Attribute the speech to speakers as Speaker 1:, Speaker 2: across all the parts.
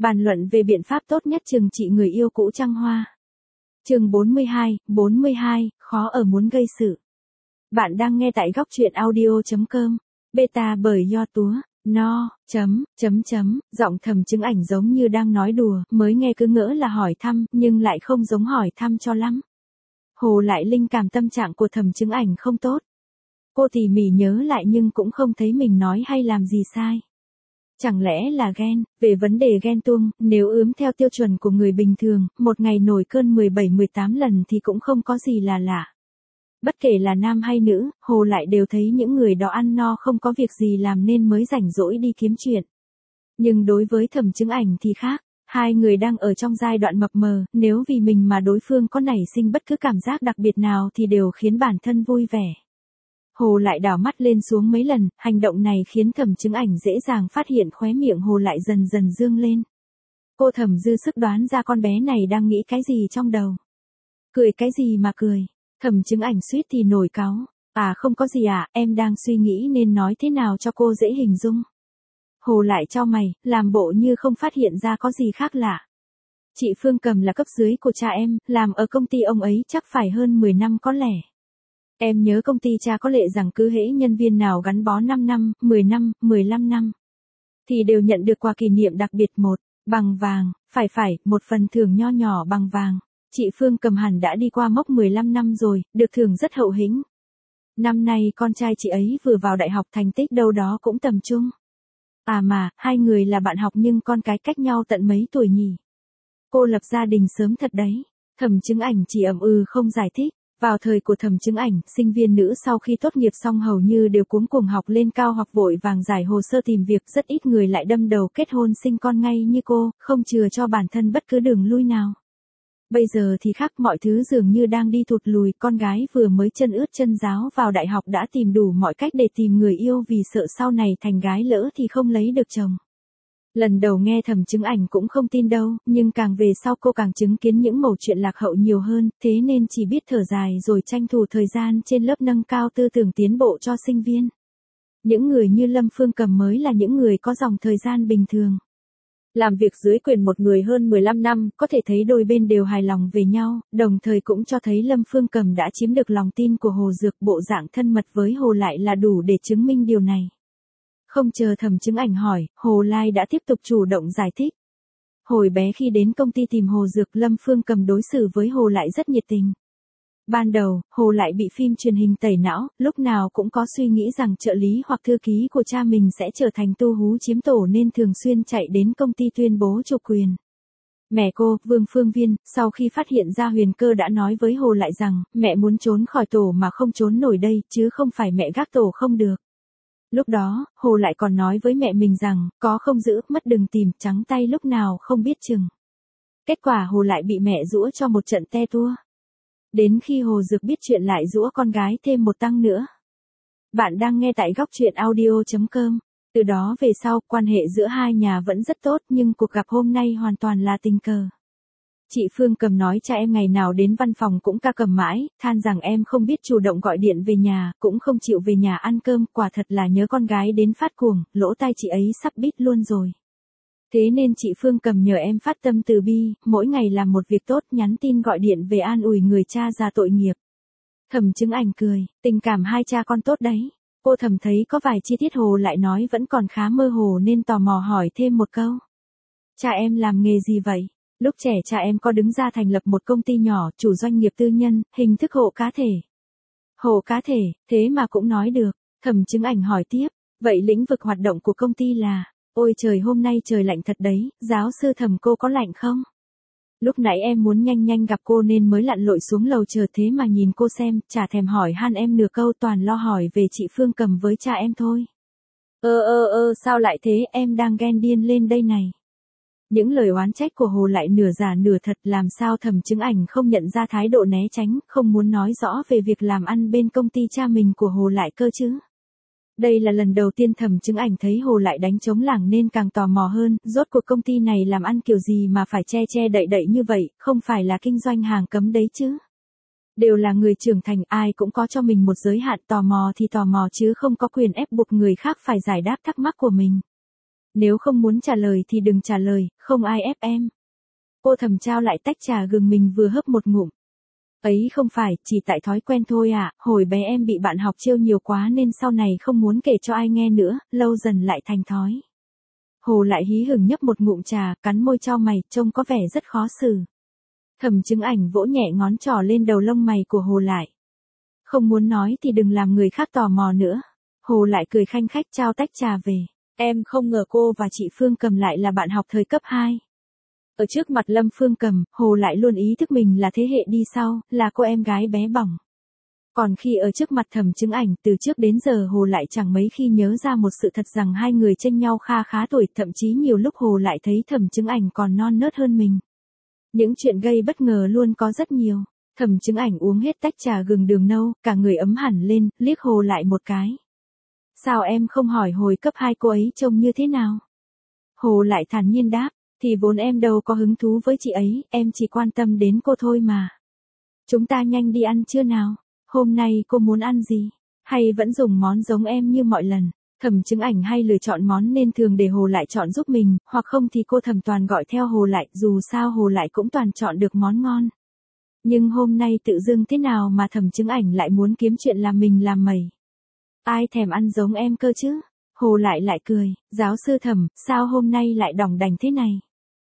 Speaker 1: Bàn luận về biện pháp tốt nhất trừng trị người yêu cũ trăng hoa. Chương 42, khó ở muốn gây sự. Bạn đang nghe tại góc truyện audio.com. Beta bởi Do Túa. Giọng Thẩm Chứng Ảnh giống như đang nói đùa, mới nghe cứ ngỡ là hỏi thăm, nhưng lại không giống hỏi thăm cho lắm. Hồ Lại linh cảm tâm trạng của Thẩm Chứng Ảnh không tốt. Cô tỉ mỉ nhớ lại nhưng cũng không thấy mình nói hay làm gì sai. Chẳng lẽ là ghen? Về vấn đề ghen tuông, nếu ướm theo tiêu chuẩn của người bình thường, một ngày nổi cơn 17-18 lần thì cũng không có gì là lạ. Bất kể là nam hay nữ, Hồ Lại đều thấy những người đó ăn no không có việc gì làm nên mới rảnh rỗi đi kiếm chuyện. Nhưng đối với Thẩm Chứng Ảnh thì khác, hai người đang ở trong giai đoạn mập mờ, nếu vì mình mà đối phương có nảy sinh bất cứ cảm giác đặc biệt nào thì đều khiến bản thân vui vẻ. Hồ Lại đảo mắt lên xuống mấy lần, hành động này khiến Thẩm Chứng Ảnh dễ dàng phát hiện khóe miệng Hồ Lại dần dần dương lên. Cô thầm dư sức đoán ra con bé này đang nghĩ cái gì trong đầu. Cười cái gì mà cười? Thẩm Chứng Ảnh suýt thì nổi cáu. À không có gì ạ, em đang suy nghĩ nên nói thế nào cho cô dễ hình dung. Hồ Lại chau mày, làm bộ như không phát hiện ra có gì khác lạ. Chị Phương Cầm là cấp dưới của cha em, làm ở công ty ông ấy chắc phải hơn 10 năm có lẽ. Em nhớ công ty cha có lệ rằng cứ hễ nhân viên nào gắn bó 5 năm, 10 năm, 15 năm thì đều nhận được quà kỷ niệm đặc biệt một, bằng vàng, phải, một phần thưởng nho nhỏ bằng vàng. Chị Phương Cầm hẳn đã đi qua mốc 15 năm rồi, được thưởng rất hậu hĩnh. Năm nay con trai chị ấy vừa vào đại học, thành tích đâu đó cũng tầm trung. À mà, hai người là bạn học nhưng con cái cách nhau tận mấy tuổi nhỉ? Cô lập gia đình sớm thật đấy. Thẩm Chứng Ảnh chỉ ậm ừ không giải thích. Vào thời của Thẩm Chứng Ảnh, sinh viên nữ sau khi tốt nghiệp xong hầu như đều cuống cuồng học lên cao hoặc vội vàng giải hồ sơ tìm việc, rất ít người lại đâm đầu kết hôn sinh con ngay như cô, không chừa cho bản thân bất cứ đường lui nào. Bây giờ thì khác, mọi thứ dường như đang đi thụt lùi, con gái vừa mới chân ướt chân ráo vào đại học đã tìm đủ mọi cách để tìm người yêu vì sợ sau này thành gái lỡ thì không lấy được chồng. Lần đầu nghe Thẩm Chứng Ảnh cũng không tin đâu, nhưng càng về sau cô càng chứng kiến những mẩu chuyện lạc hậu nhiều hơn, thế nên chỉ biết thở dài rồi tranh thủ thời gian trên lớp nâng cao tư tưởng tiến bộ cho sinh viên. Những người như Lâm Phương Cầm mới là những người có dòng thời gian bình thường. Làm việc dưới quyền một người hơn 15 năm, có thể thấy đôi bên đều hài lòng về nhau, đồng thời cũng cho thấy Lâm Phương Cầm đã chiếm được lòng tin của Hồ Dược, bộ dạng thân mật với Hồ Lại là đủ để chứng minh điều này. Không chờ Thẩm Chứng Ảnh hỏi, Hồ Lai đã tiếp tục chủ động giải thích. Hồi bé khi đến công ty tìm Hồ Dược, Lâm Phương Cầm đối xử với Hồ Lại rất nhiệt tình. Ban đầu, Hồ Lại bị phim truyền hình tẩy não, lúc nào cũng có suy nghĩ rằng trợ lý hoặc thư ký của cha mình sẽ trở thành tu hú chiếm tổ nên thường xuyên chạy đến công ty tuyên bố chủ quyền. Mẹ cô, Vương Phương Viên, sau khi phát hiện ra Huyền Cơ đã nói với Hồ Lại rằng, mẹ muốn trốn khỏi tổ mà không trốn nổi đây, chứ không phải mẹ gác tổ không được. Lúc đó, Hồ Lại còn nói với mẹ mình rằng, có không giữ, mất đừng tìm, trắng tay lúc nào không biết chừng. Kết quả Hồ Lại bị mẹ giũa cho một trận te tua. Đến khi Hồ Dược biết chuyện lại giũa con gái thêm một tăng nữa. Bạn đang nghe tại góc truyện audio.com. Từ đó về sau, quan hệ giữa hai nhà vẫn rất tốt nhưng cuộc gặp hôm nay hoàn toàn là tình cờ. Chị Phương Cầm nói cha em ngày nào đến văn phòng cũng ca cầm mãi, than rằng em không biết chủ động gọi điện về nhà, cũng không chịu về nhà ăn cơm, quả thật là nhớ con gái đến phát cuồng, lỗ tai chị ấy sắp bít luôn rồi. Thế nên chị Phương Cầm nhờ em phát tâm từ bi, mỗi ngày làm một việc tốt, nhắn tin gọi điện về an ủi người cha già tội nghiệp. Thẩm Chứng Ảnh cười, tình cảm hai cha con tốt đấy. Cô thầm thấy có vài chi tiết Hồ Lại nói vẫn còn khá mơ hồ nên tò mò hỏi thêm một câu. Cha em làm nghề gì vậy? Lúc trẻ cha em có đứng ra thành lập một công ty nhỏ, chủ doanh nghiệp tư nhân, hình thức hộ cá thể. Hộ cá thể, thế mà cũng nói được. Thẩm Chứng Ảnh hỏi tiếp, vậy lĩnh vực hoạt động của công ty là, ôi trời hôm nay trời lạnh thật đấy, giáo sư Thẩm cô có lạnh không? Lúc nãy em muốn nhanh nhanh gặp cô nên mới lặn lội xuống lầu chờ thế mà nhìn cô xem, chả thèm hỏi han em nửa câu, toàn lo hỏi về chị Phương Cầm với cha em thôi. Sao lại thế, em đang ghen điên lên đây này. Những lời oán trách của Hồ Lại nửa giả nửa thật, làm sao Thẩm Chứng Ảnh không nhận ra thái độ né tránh, không muốn nói rõ về việc làm ăn bên công ty cha mình của Hồ Lại cơ chứ. Đây là lần đầu tiên Thẩm Chứng Ảnh thấy Hồ Lại đánh trống lảng nên càng tò mò hơn, rốt cuộc công ty này làm ăn kiểu gì mà phải che che đậy đậy như vậy, không phải là kinh doanh hàng cấm đấy chứ. Đều là người trưởng thành, ai cũng có cho mình một giới hạn, tò mò thì tò mò chứ không có quyền ép buộc người khác phải giải đáp thắc mắc của mình. Nếu không muốn trả lời thì đừng trả lời, không ai ép em. Cô Thầm trao lại tách trà gừng mình vừa hớp một ngụm. Ấy không phải, chỉ tại thói quen thôi à, hồi bé em bị bạn học trêu nhiều quá nên sau này không muốn kể cho ai nghe nữa, lâu dần lại thành thói. Hồ lại hí hửng nhấp một ngụm trà, cắn môi chau mày, trông có vẻ rất khó xử. Thẩm Chứng Ảnh vỗ nhẹ ngón trỏ lên đầu lông mày của Hồ lại. Không muốn nói thì đừng làm người khác tò mò nữa. Hồ lại cười khanh khách trao tách trà về. Em không ngờ cô và chị Phương Cầm lại là bạn học thời cấp 2. Ở trước mặt Lâm Phương Cầm, Hồ lại luôn ý thức mình là thế hệ đi sau, là cô em gái bé bỏng. Còn khi ở trước mặt Thẩm Chứng Ảnh, từ trước đến giờ Hồ lại chẳng mấy khi nhớ ra một sự thật rằng hai người chênh nhau kha khá tuổi, thậm chí nhiều lúc Hồ lại thấy Thẩm Chứng Ảnh còn non nớt hơn mình. Những chuyện gây bất ngờ luôn có rất nhiều. Thẩm Chứng Ảnh uống hết tách trà gừng đường nâu, cả người ấm hẳn lên, liếc Hồ lại một cái. Sao em không hỏi hồi cấp 2 cô ấy trông như thế nào? Hồ lại thản nhiên đáp, thì vốn em đâu có hứng thú với chị ấy, em chỉ quan tâm đến cô thôi mà. Chúng ta nhanh đi ăn trưa nào, hôm nay cô muốn ăn gì? Hay vẫn dùng món giống em như mọi lần? Thẩm Chứng Ảnh hay lựa chọn món nên thường để Hồ lại chọn giúp mình, hoặc không thì cô Thẩm toàn gọi theo Hồ lại, dù sao Hồ lại cũng toàn chọn được món ngon. Nhưng hôm nay tự dưng thế nào mà Thẩm Chứng Ảnh lại muốn kiếm chuyện làm mình làm mẩy? Ai thèm ăn giống em cơ chứ? Hồ lại cười, giáo sư Thẩm, sao hôm nay lại đỏng đành thế này?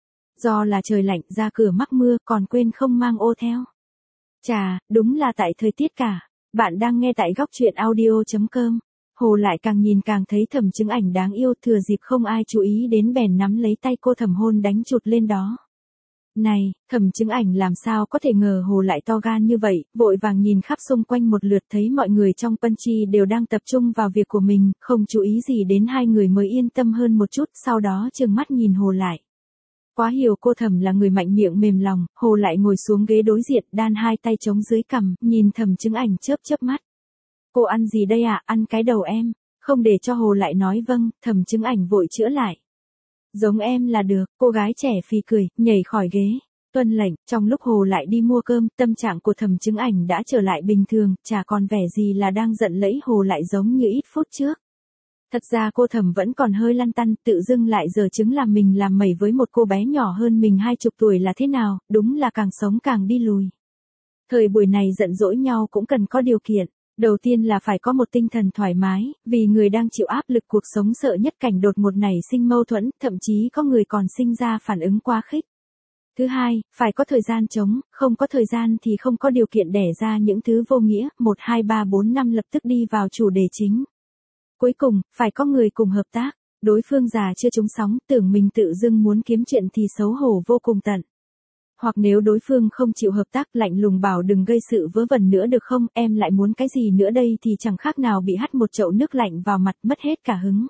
Speaker 1: Do là trời lạnh ra cửa mắc mưa còn quên không mang ô theo. Chà, đúng là tại thời tiết cả. Bạn đang nghe tại góc truyện audio.com. Hồ lại càng nhìn càng thấy Thẩm Chứng Ảnh đáng yêu, thừa dịp không ai chú ý đến bèn nắm lấy tay cô Thẩm hôn đánh chụt lên đó. Này, Thẩm Chứng Ảnh làm sao có thể ngờ Hồ lại to gan như vậy, vội vàng nhìn khắp xung quanh một lượt thấy mọi người trong Pân Chi đều đang tập trung vào việc của mình, không chú ý gì đến hai người mới yên tâm hơn một chút, sau đó trừng mắt nhìn Hồ lại. Quá hiểu cô Thẩm là người mạnh miệng mềm lòng, Hồ lại ngồi xuống ghế đối diện, đan hai tay chống dưới cằm, nhìn Thẩm Chứng Ảnh chớp mắt. Cô ăn gì đây ạ? Ăn cái đầu em. Không để cho Hồ lại nói vâng, Thẩm Chứng Ảnh vội chữa lại. Giống em là được, cô gái trẻ phì cười, nhảy khỏi ghế. Tuân lệnh, trong lúc Hồ lại đi mua cơm, tâm trạng của Thẩm Chứng Ảnh đã trở lại bình thường, chả còn vẻ gì là đang giận lẫy Hồ lại giống như ít phút trước. Thật ra cô Thẩm vẫn còn hơi lăn tăn, tự dưng lại giở chứng làm mình làm mẩy với một cô bé nhỏ hơn mình 20 tuổi là thế nào, đúng là càng sống càng đi lùi. Thời buổi này giận dỗi nhau cũng cần có điều kiện. Đầu tiên là phải có một tinh thần thoải mái, vì người đang chịu áp lực cuộc sống sợ nhất cảnh đột ngột nảy sinh mâu thuẫn, thậm chí có người còn sinh ra phản ứng quá khích. Thứ hai, phải có thời gian trống, không có thời gian thì không có điều kiện đẻ ra những thứ vô nghĩa, 1, 2, 3, 4, 5 lập tức đi vào chủ đề chính. Cuối cùng, phải có người cùng hợp tác, đối phương già chưa trúng sóng, tưởng mình tự dưng muốn kiếm chuyện thì xấu hổ vô cùng tận. Hoặc nếu đối phương không chịu hợp tác lạnh lùng bảo đừng gây sự vớ vẩn nữa được không, em lại muốn cái gì nữa đây thì chẳng khác nào bị hắt một chậu nước lạnh vào mặt mất hết cả hứng.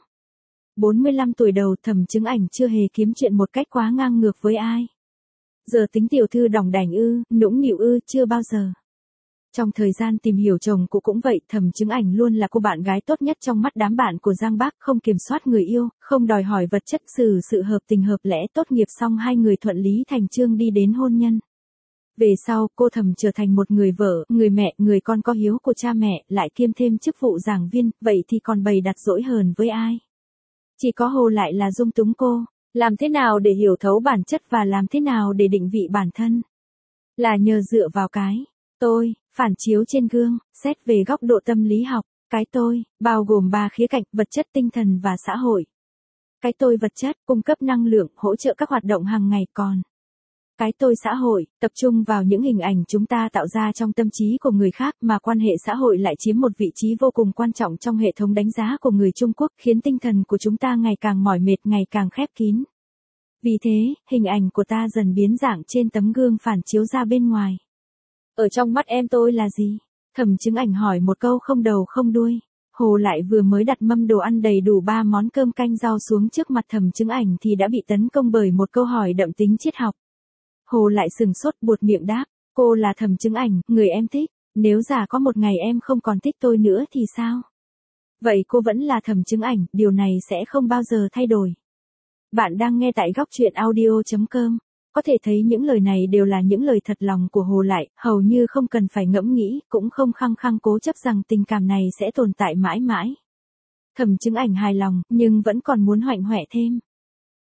Speaker 1: 45 tuổi đầu Thẩm Chứng Ảnh chưa hề kiếm chuyện một cách quá ngang ngược với ai. Giờ tính tiểu thư đỏng đảnh ư, nũng nịu ư, chưa bao giờ. Trong thời gian tìm hiểu chồng cụ cũng vậy, Thẩm Chứng Ảnh luôn là cô bạn gái tốt nhất trong mắt đám bạn của Giang Bác, không kiểm soát người yêu, không đòi hỏi vật chất, xử sự hợp tình hợp lẽ, tốt nghiệp xong hai người thuận lý thành chương đi đến hôn nhân. Về sau, cô Thẩm trở thành một người vợ, người mẹ, người con có hiếu của cha mẹ, lại kiêm thêm chức vụ giảng viên, vậy thì còn bày đặt dỗi hờn với ai? Chỉ có Hồ lại là dung túng cô, làm thế nào để hiểu thấu bản chất và làm thế nào để định vị bản thân? Là nhờ dựa vào cái tôi, phản chiếu trên gương, xét về góc độ tâm lý học, cái tôi, bao gồm 3 khía cạnh, vật chất, tinh thần và xã hội. Cái tôi vật chất, cung cấp năng lượng, hỗ trợ các hoạt động hàng ngày, còn cái tôi xã hội, tập trung vào những hình ảnh chúng ta tạo ra trong tâm trí của người khác, mà quan hệ xã hội lại chiếm một vị trí vô cùng quan trọng trong hệ thống đánh giá của người Trung Quốc, khiến tinh thần của chúng ta ngày càng mỏi mệt, ngày càng khép kín. Vì thế, hình ảnh của ta dần biến dạng trên tấm gương phản chiếu ra bên ngoài. Ở trong mắt em tôi là gì? Thẩm Chứng Ảnh hỏi một câu không đầu không đuôi. Hồ lại vừa mới đặt mâm đồ ăn đầy đủ 3 món cơm canh rau xuống trước mặt Thẩm Chứng Ảnh thì đã bị tấn công bởi một câu hỏi đậm tính triết học. Hồ lại sừng sốt buột miệng đáp, cô là Thẩm Chứng Ảnh, người em thích, nếu giả có một ngày em không còn thích tôi nữa thì sao? Vậy cô vẫn là Thẩm Chứng Ảnh, điều này sẽ không bao giờ thay đổi. Bạn đang nghe tại góc truyện audio.com. Có thể thấy những lời này đều là những lời thật lòng của Hồ lại, hầu như không cần phải ngẫm nghĩ, cũng không khăng khăng cố chấp rằng tình cảm này sẽ tồn tại mãi mãi. Thẩm Chứng Ảnh hài lòng, nhưng vẫn còn muốn hoạnh hoẹ thêm.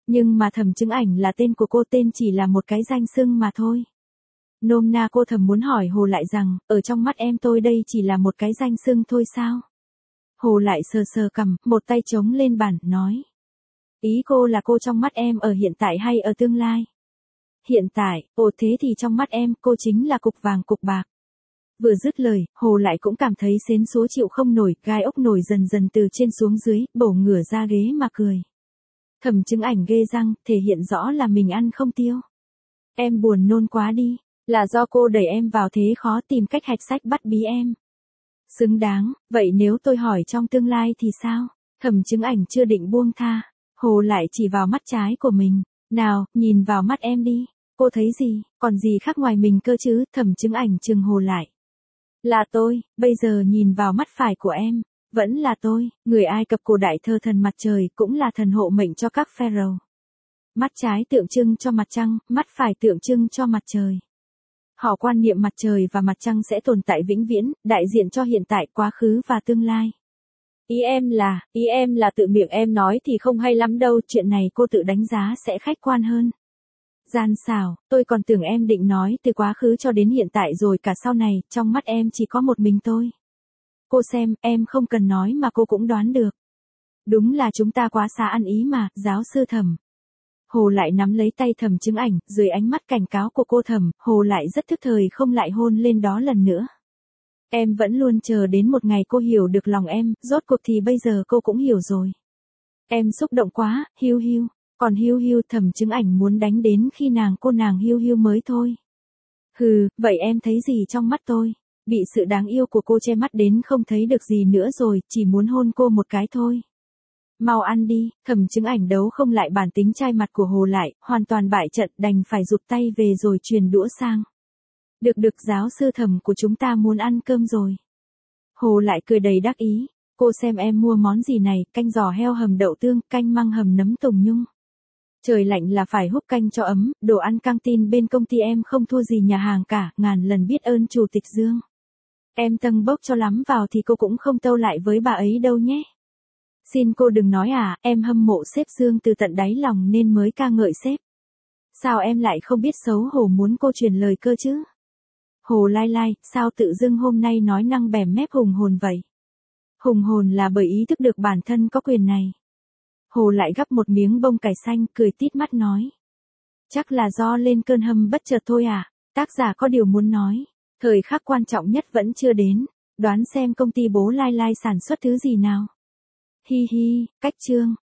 Speaker 1: Nhưng mà Thẩm Chứng Ảnh là tên của cô, tên chỉ là một cái danh xưng mà thôi. Nôm na cô thầm muốn hỏi Hồ lại rằng, ở trong mắt em tôi đây chỉ là một cái danh xưng thôi sao? Hồ lại sờ sờ cằm, một tay chống lên bàn, nói. Ý cô là cô trong mắt em ở hiện tại hay ở tương lai? Hiện tại, ồ thế thì trong mắt em, cô chính là cục vàng cục bạc. Vừa dứt lời, Hồ lại cũng cảm thấy xến xúa chịu không nổi, gai ốc nổi dần dần từ trên xuống dưới, bổ ngửa ra ghế mà cười. Thẩm Chứng Ảnh ghê răng, thể hiện rõ là mình ăn không tiêu. Em buồn nôn quá đi, là do cô đẩy em vào thế khó tìm cách hạch sách bắt bí em. Xứng đáng, vậy nếu tôi hỏi trong tương lai thì sao? Thẩm Chứng Ảnh chưa định buông tha, Hồ lại chỉ vào mắt trái của mình. Nào, nhìn vào mắt em đi, cô thấy gì, còn gì khác ngoài mình cơ chứ? Thẩm Chứng Ảnh trừng Hồ lại. Là tôi, bây giờ nhìn vào mắt phải của em, vẫn là tôi, người Ai Cập cổ đại thờ thần mặt trời, cũng là thần hộ mệnh cho các pharaoh. Mắt trái tượng trưng cho mặt trăng, mắt phải tượng trưng cho mặt trời. Họ quan niệm mặt trời và mặt trăng sẽ tồn tại vĩnh viễn, đại diện cho hiện tại, quá khứ và tương lai. Ý em là tự miệng em nói thì không hay lắm đâu, chuyện này cô tự đánh giá sẽ khách quan hơn. Gian xảo, tôi còn tưởng em định nói từ quá khứ cho đến hiện tại rồi cả sau này, trong mắt em chỉ có một mình tôi. Cô xem, em không cần nói mà cô cũng đoán được. Đúng là chúng ta quá xa ăn ý mà, giáo sư Thẩm. Hồ lại nắm lấy tay Thẩm Chứng Ảnh, dưới ánh mắt cảnh cáo của cô Thẩm, Hồ lại rất thức thời không lại hôn lên đó lần nữa. Em vẫn luôn chờ đến một ngày cô hiểu được lòng em, rốt cuộc thì bây giờ cô cũng hiểu rồi. Em xúc động quá, hiu hiu. Còn hiu hiu, Thẩm Chứng Ảnh muốn đánh đến khi cô nàng hiu hiu mới thôi. Hừ, vậy em thấy gì trong mắt tôi? Bị sự đáng yêu của cô che mắt đến không thấy được gì nữa rồi, chỉ muốn hôn cô một cái thôi. Mau ăn đi, Thẩm Chứng Ảnh đấu không lại bản tính chai mặt của Hồ lại, hoàn toàn bại trận, đành phải rụt tay về rồi truyền đũa sang. Được giáo sư Thẩm của chúng ta muốn ăn cơm rồi. Hồ lại cười đầy đắc ý, cô xem em mua món gì này, canh giò heo hầm đậu tương, canh măng hầm nấm tùng nhung. Trời lạnh là phải húp canh cho ấm, đồ ăn căng tin bên công ty em không thua gì nhà hàng cả, ngàn lần biết ơn Chủ tịch Dương. Em tâng bốc cho lắm vào thì cô cũng không tâu lại với bà ấy đâu nhé. Xin cô đừng nói em hâm mộ sếp Dương từ tận đáy lòng nên mới ca ngợi sếp. Sao em lại không biết xấu hổ muốn cô truyền lời cơ chứ? Hồ lai lai, sao tự dưng hôm nay nói năng bẻm mép hùng hồn vậy? Hùng hồn là bởi ý thức được bản thân có quyền này. Hồ lại gắp một miếng bông cải xanh, cười tít mắt nói. Chắc là do lên cơn hâm bất chợt thôi tác giả có điều muốn nói. Thời khắc quan trọng nhất vẫn chưa đến, đoán xem công ty bố lai lai sản xuất thứ gì nào. Hi hi, cách chương.